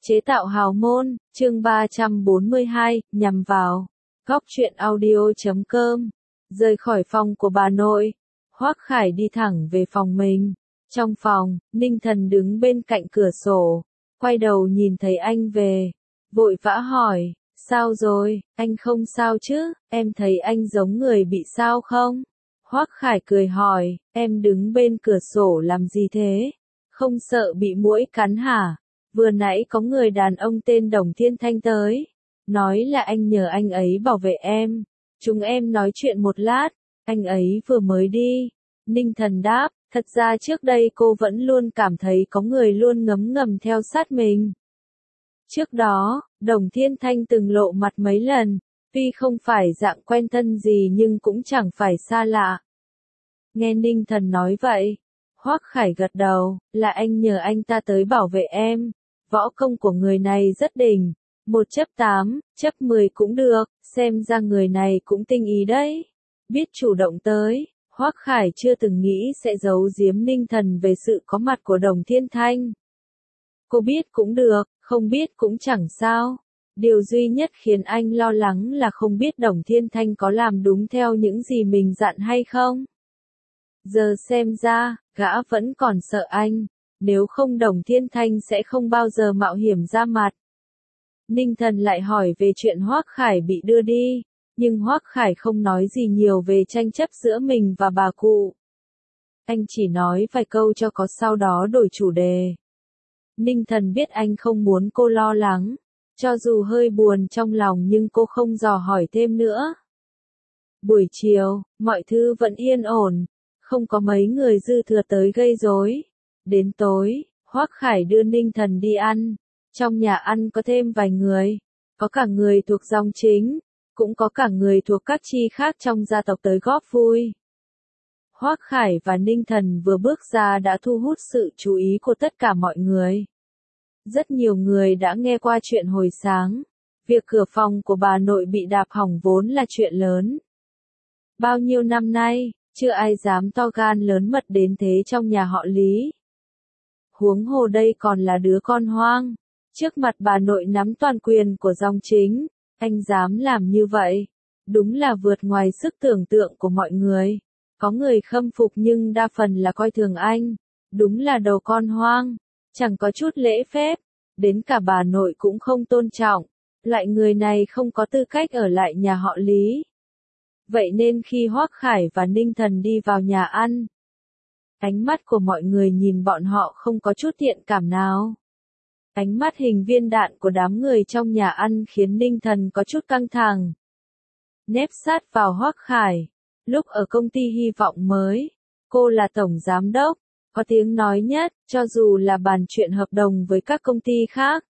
Chế tạo hào môn, chương 342, nhằm vào. Góc truyện audio.com. Rời khỏi phòng của bà nội, Hoắc Khải đi thẳng về phòng mình. Trong phòng, Ninh Thần đứng bên cạnh cửa sổ, quay đầu nhìn thấy anh về, vội vã hỏi, sao rồi, anh không sao chứ, em thấy anh giống người bị sao không? Hoắc Khải cười hỏi, em đứng bên cửa sổ làm gì thế? Không sợ bị muỗi cắn hả? Vừa nãy có người đàn ông tên Đồng Thiên Thanh tới, nói là anh nhờ anh ấy bảo vệ em. Chúng em nói chuyện một lát, anh ấy vừa mới đi. Ninh Thần đáp, thật ra trước đây cô vẫn luôn cảm thấy có người luôn ngấm ngầm theo sát mình. Trước đó, Đồng Thiên Thanh từng lộ mặt mấy lần, tuy không phải dạng quen thân gì nhưng cũng chẳng phải xa lạ. Nghe Ninh Thần nói vậy, Hoắc Khải gật đầu, là anh nhờ anh ta tới bảo vệ em. Võ công của người này rất đỉnh, 1/8, 10 cũng được, xem ra người này cũng tinh ý đấy. Biết chủ động tới, Hoắc Khải chưa từng nghĩ sẽ giấu giếm Ninh Thần về sự có mặt của Đồng Thiên Thanh. Cô biết cũng được, không biết cũng chẳng sao. Điều duy nhất khiến anh lo lắng là không biết Đồng Thiên Thanh có làm đúng theo những gì mình dặn hay không. Giờ xem ra, gã vẫn còn sợ anh. Nếu không Đồng Thiên Thanh sẽ không bao giờ mạo hiểm ra mặt. Ninh Thần lại hỏi về chuyện Hoắc Khải bị đưa đi, nhưng Hoắc Khải không nói gì nhiều về tranh chấp giữa mình và bà cụ. Anh chỉ nói vài câu cho có sau đó đổi chủ đề. Ninh Thần biết anh không muốn cô lo lắng, cho dù hơi buồn trong lòng nhưng cô không dò hỏi thêm nữa. Buổi chiều, mọi thứ vẫn yên ổn, không có mấy người dư thừa tới gây rối. Đến tối, Hoắc Khải đưa Ninh Thần đi ăn. Trong nhà ăn có thêm vài người, có cả người thuộc dòng chính, cũng có cả người thuộc các chi khác trong gia tộc tới góp vui. Hoắc Khải và Ninh Thần vừa bước ra đã thu hút sự chú ý của tất cả mọi người. Rất nhiều người đã nghe qua chuyện hồi sáng. Việc cửa phòng của bà nội bị đạp hỏng vốn là chuyện lớn. Bao nhiêu năm nay, chưa ai dám to gan lớn mật đến thế trong nhà họ Lý. Huống hồ đây còn là đứa con hoang. Trước mặt bà nội nắm toàn quyền của dòng chính, anh dám làm như vậy. Đúng là vượt ngoài sức tưởng tượng của mọi người. Có người khâm phục nhưng đa phần là coi thường anh. Đúng là đầu con hoang, chẳng có chút lễ phép. Đến cả bà nội cũng không tôn trọng. Loại người này không có tư cách ở lại nhà họ Lý. Vậy nên khi Hoắc Khải và Ninh Thần đi vào nhà ăn, ánh mắt của mọi người nhìn bọn họ không có chút thiện cảm nào. Ánh mắt hình viên đạn của đám người trong nhà ăn khiến Ninh Thần có chút căng thẳng. Nép sát vào Hoắc Khải. Lúc ở công ty hy vọng mới, cô là tổng giám đốc, có tiếng nói nhất, cho dù là bàn chuyện hợp đồng với các công ty khác.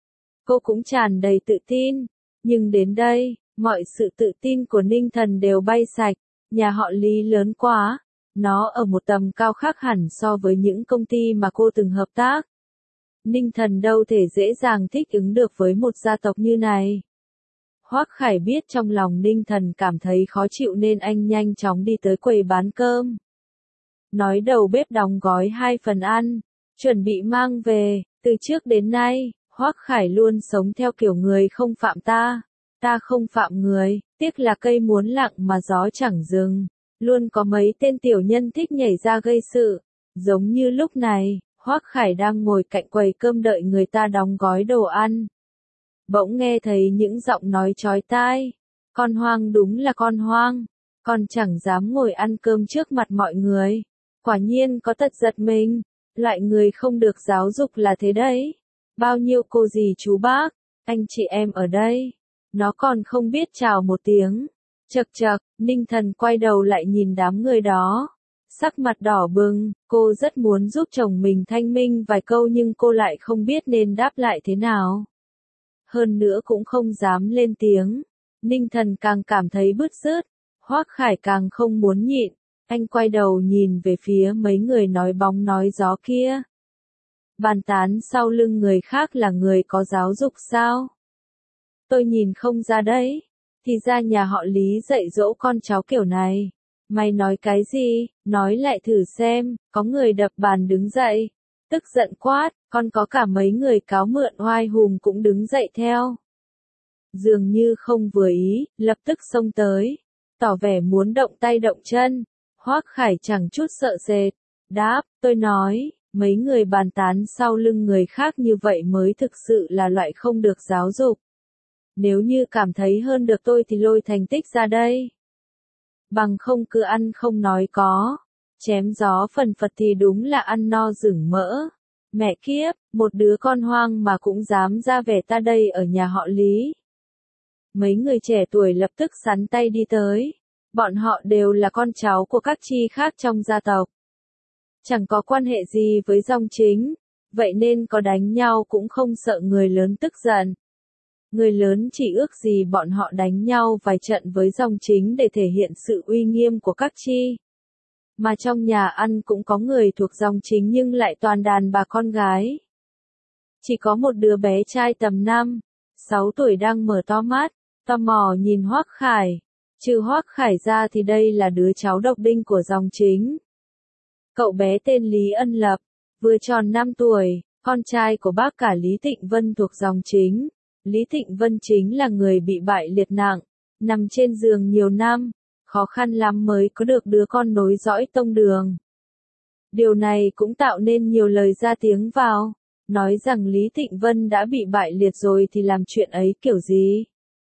Cô cũng tràn đầy tự tin, nhưng đến đây, mọi sự tự tin của Ninh Thần đều bay sạch. Nhà họ Lý lớn quá, nó ở một tầm cao khác hẳn so với những công ty mà cô từng hợp tác. Ninh Thần đâu thể dễ dàng thích ứng được với một gia tộc như này. Hoắc Khải biết trong lòng Ninh Thần cảm thấy khó chịu nên anh nhanh chóng đi tới quầy bán cơm. Nói đầu bếp đóng gói 2 phần ăn, chuẩn bị mang về. Từ trước đến nay, Hoắc Khải luôn sống theo kiểu người không phạm ta, ta không phạm người. Tiếc là cây muốn lặng mà gió chẳng dừng. Luôn có mấy tên tiểu nhân thích nhảy ra gây sự. Giống như lúc này, Hoắc Khải đang ngồi cạnh quầy cơm đợi người ta đóng gói đồ ăn. Bỗng nghe thấy những giọng nói chói tai. Con hoang đúng là con hoang. Con chẳng dám ngồi ăn cơm trước mặt mọi người. Quả nhiên có tật giật mình. Loại người không được giáo dục là thế đấy. Bao nhiêu cô dì chú bác, anh chị em ở đây. Nó còn không biết chào một tiếng. Chậc chậc, Ninh Thần quay đầu lại nhìn đám người đó. Sắc mặt đỏ bừng, cô rất muốn giúp chồng mình thanh minh vài câu nhưng cô lại không biết nên đáp lại thế nào. Hơn nữa cũng không dám lên tiếng. Ninh Thần càng cảm thấy bứt rứt. Hoắc Khải càng không muốn nhịn. Anh quay đầu nhìn về phía mấy người nói bóng nói gió kia. Bàn tán sau lưng người khác là người có giáo dục sao? Tôi nhìn không ra đấy. Thì ra nhà họ Lý dạy dỗ con cháu kiểu này. Mày nói cái gì? Nói lại thử xem. Có người đập bàn đứng dậy. Tức giận quát, còn có cả mấy người cáo mượn oai hùng cũng đứng dậy theo. Dường như không vừa ý, lập tức xông tới, tỏ vẻ muốn động tay động chân. Hoắc Khải chẳng chút sợ sệt, đáp, tôi nói, mấy người bàn tán sau lưng người khác như vậy mới thực sự là loại không được giáo dục. Nếu như cảm thấy hơn được tôi thì lôi thành tích ra đây. Bằng không cứ ăn không nói có, chém gió phần phật thì đúng là ăn no rửng mỡ. Mẹ kiếp, một đứa con hoang mà cũng dám ra vẻ ta đây ở nhà họ Lý. Mấy người trẻ tuổi lập tức sắn tay đi tới. Bọn họ đều là con cháu của các chi khác trong gia tộc. Chẳng có quan hệ gì với dòng chính, vậy nên có đánh nhau cũng không sợ người lớn tức giận. Người lớn chỉ ước gì bọn họ đánh nhau vài trận với dòng chính để thể hiện sự uy nghiêm của các chi. Mà trong nhà ăn cũng có người thuộc dòng chính nhưng lại toàn đàn bà con gái. Chỉ có một đứa bé trai tầm 5, 6 tuổi đang mở to mắt, tò mò nhìn Hoắc Khải. Trừ Hoắc Khải ra thì đây là đứa cháu độc đinh của dòng chính. Cậu bé tên Lý Ân Lập, vừa tròn 5 tuổi, con trai của bác cả Lý Thịnh Vân thuộc dòng chính. Lý Thịnh Vân chính là người bị bại liệt nặng, nằm trên giường nhiều năm, khó khăn lắm mới có được đứa con nối dõi tông đường. Điều này cũng tạo nên nhiều lời ra tiếng vào, nói rằng Lý Thịnh Vân đã bị bại liệt rồi thì làm chuyện ấy kiểu gì.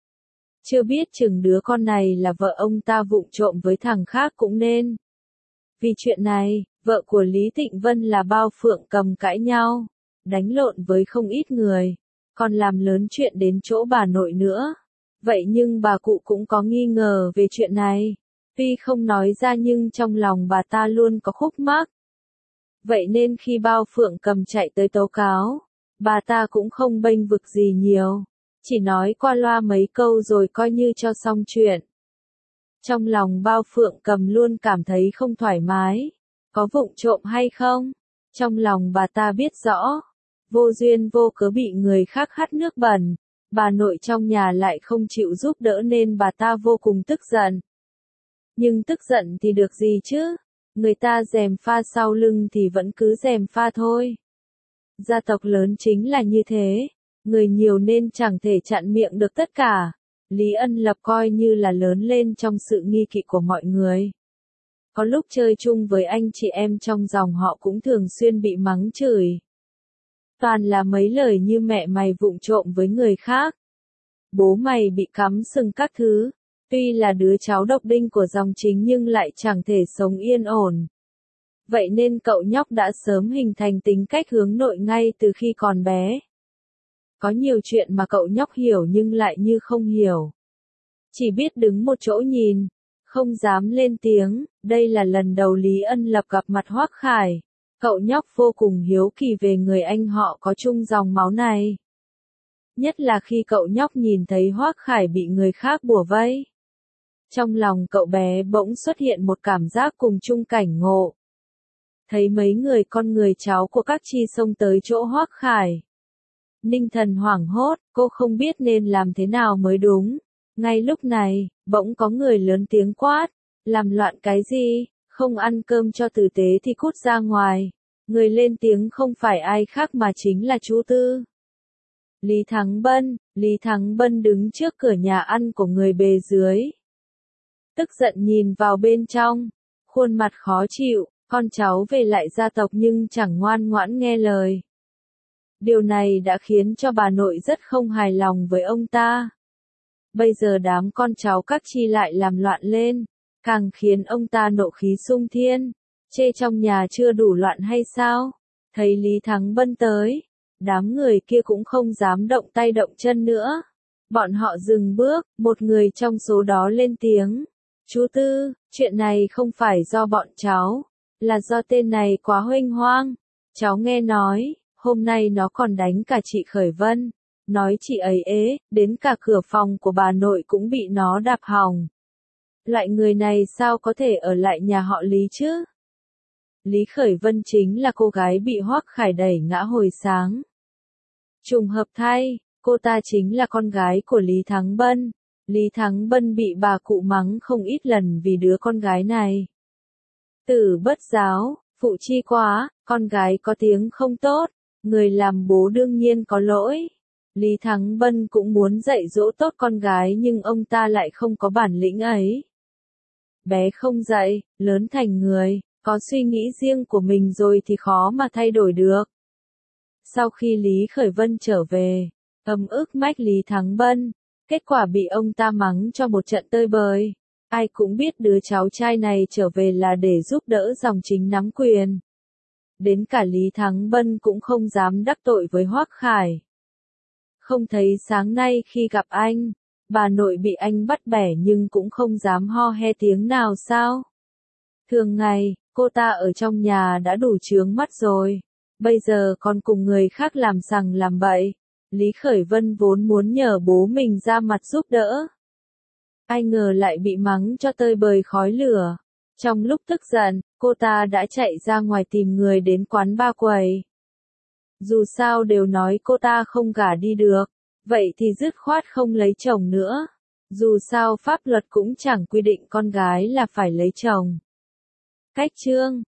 Chưa biết chừng đứa con này là vợ ông ta vụng trộm với thằng khác cũng nên. Vì chuyện này, vợ của Lý Thịnh Vân là Bao Phượng Cầm cãi nhau, đánh lộn với không ít người, còn làm lớn chuyện đến chỗ bà nội nữa. Vậy nhưng bà cụ cũng có nghi ngờ về chuyện này, tuy không nói ra nhưng trong lòng bà ta luôn có khúc mắc. Vậy nên khi Bao Phượng Cầm chạy tới tố cáo, bà ta cũng không bênh vực gì nhiều, chỉ nói qua loa mấy câu rồi coi như cho xong chuyện. Trong lòng Bao Phượng Cầm luôn cảm thấy không thoải mái, có vụng trộm hay không? Trong lòng bà ta biết rõ, vô duyên vô cớ bị người khác hắt nước bẩn, bà nội trong nhà lại không chịu giúp đỡ nên bà ta vô cùng tức giận. Nhưng tức giận thì được gì chứ? Người ta gièm pha sau lưng thì vẫn cứ gièm pha thôi. Gia tộc lớn chính là như thế, người nhiều nên chẳng thể chặn miệng được tất cả. Lý Ân Lập coi như là lớn lên trong sự nghi kỵ của mọi người. Có lúc chơi chung với anh chị em trong dòng họ cũng thường xuyên bị mắng chửi. Toàn là mấy lời như mẹ mày vụng trộm với người khác. Bố mày bị cắm sừng các thứ. Tuy là đứa cháu độc đinh của dòng chính nhưng lại chẳng thể sống yên ổn. Vậy nên cậu nhóc đã sớm hình thành tính cách hướng nội ngay từ khi còn bé. Có nhiều chuyện mà cậu nhóc hiểu nhưng lại như không hiểu. Chỉ biết đứng một chỗ nhìn, không dám lên tiếng. Đây là lần đầu Lý Ân Lập gặp mặt Hoắc Khải. Cậu nhóc vô cùng hiếu kỳ về người anh họ có chung dòng máu này. Nhất là khi cậu nhóc nhìn thấy Hoắc Khải bị người khác bủa vây. Trong lòng cậu bé bỗng xuất hiện một cảm giác cùng chung cảnh ngộ. Thấy mấy người con người cháu của các chi xông tới chỗ Hoắc Khải. Ninh Thần hoảng hốt, cô không biết nên làm thế nào mới đúng. Ngay lúc này, bỗng có người lớn tiếng quát, làm loạn cái gì, không ăn cơm cho tử tế thì cút ra ngoài. Người lên tiếng không phải ai khác mà chính là chú Tư. Lý Thắng Bân đứng trước cửa nhà ăn của người bề dưới. Tức giận nhìn vào bên trong, khuôn mặt khó chịu, con cháu về lại gia tộc nhưng chẳng ngoan ngoãn nghe lời. Điều này đã khiến cho bà nội rất không hài lòng với ông ta. Bây giờ đám con cháu các chi lại làm loạn lên, càng khiến ông ta nộ khí sung thiên. Chê trong nhà chưa đủ loạn hay sao? Thấy Lý Thắng Bân tới, đám người kia cũng không dám động tay động chân nữa. Bọn họ dừng bước, một người trong số đó lên tiếng. Chú Tư, chuyện này không phải do bọn cháu, là do tên này quá huênh hoang. Cháu nghe nói, hôm nay nó còn đánh cả chị Khởi Vân. Nói chị ấy ế, đến cả cửa phòng của bà nội cũng bị nó đạp hỏng. Loại người này sao có thể ở lại nhà họ Lý chứ? Lý Khởi Vân chính là cô gái bị Hoắc Khải đẩy ngã hồi sáng. Trùng hợp thay, cô ta chính là con gái của Lý Thắng Bân. Lý Thắng Bân bị bà cụ mắng không ít lần vì đứa con gái này. Tử bất giáo, Phụ chi quá, con gái có tiếng không tốt, người làm bố đương nhiên có lỗi. Lý Thắng Bân cũng muốn dạy dỗ tốt con gái nhưng ông ta lại không có bản lĩnh ấy. Bé không dạy, lớn thành người, có suy nghĩ riêng của mình rồi thì khó mà thay đổi được. Sau khi Lý Khởi Vân trở về, ức mách Lý Thắng Bân, kết quả bị ông ta mắng cho một trận tơi bời. Ai cũng biết đứa cháu trai này trở về là để giúp đỡ dòng chính nắm quyền. Đến cả Lý Thắng Bân cũng không dám đắc tội với Hoắc Khải. Không thấy sáng nay khi gặp anh, bà nội bị anh bắt bẻ nhưng cũng không dám ho he tiếng nào sao? Thường ngày, cô ta ở trong nhà đã đủ chướng mắt rồi. Bây giờ còn cùng người khác làm sằng làm bậy. Lý Khởi Vân vốn muốn nhờ bố mình ra mặt giúp đỡ. Ai ngờ lại bị mắng cho tơi bời khói lửa. Trong lúc tức giận, cô ta đã chạy ra ngoài tìm người đến quán ba quầy. Dù sao đều nói cô ta không gả đi được, vậy thì dứt khoát không lấy chồng nữa. Dù sao pháp luật cũng chẳng quy định con gái là phải lấy chồng. Cách chương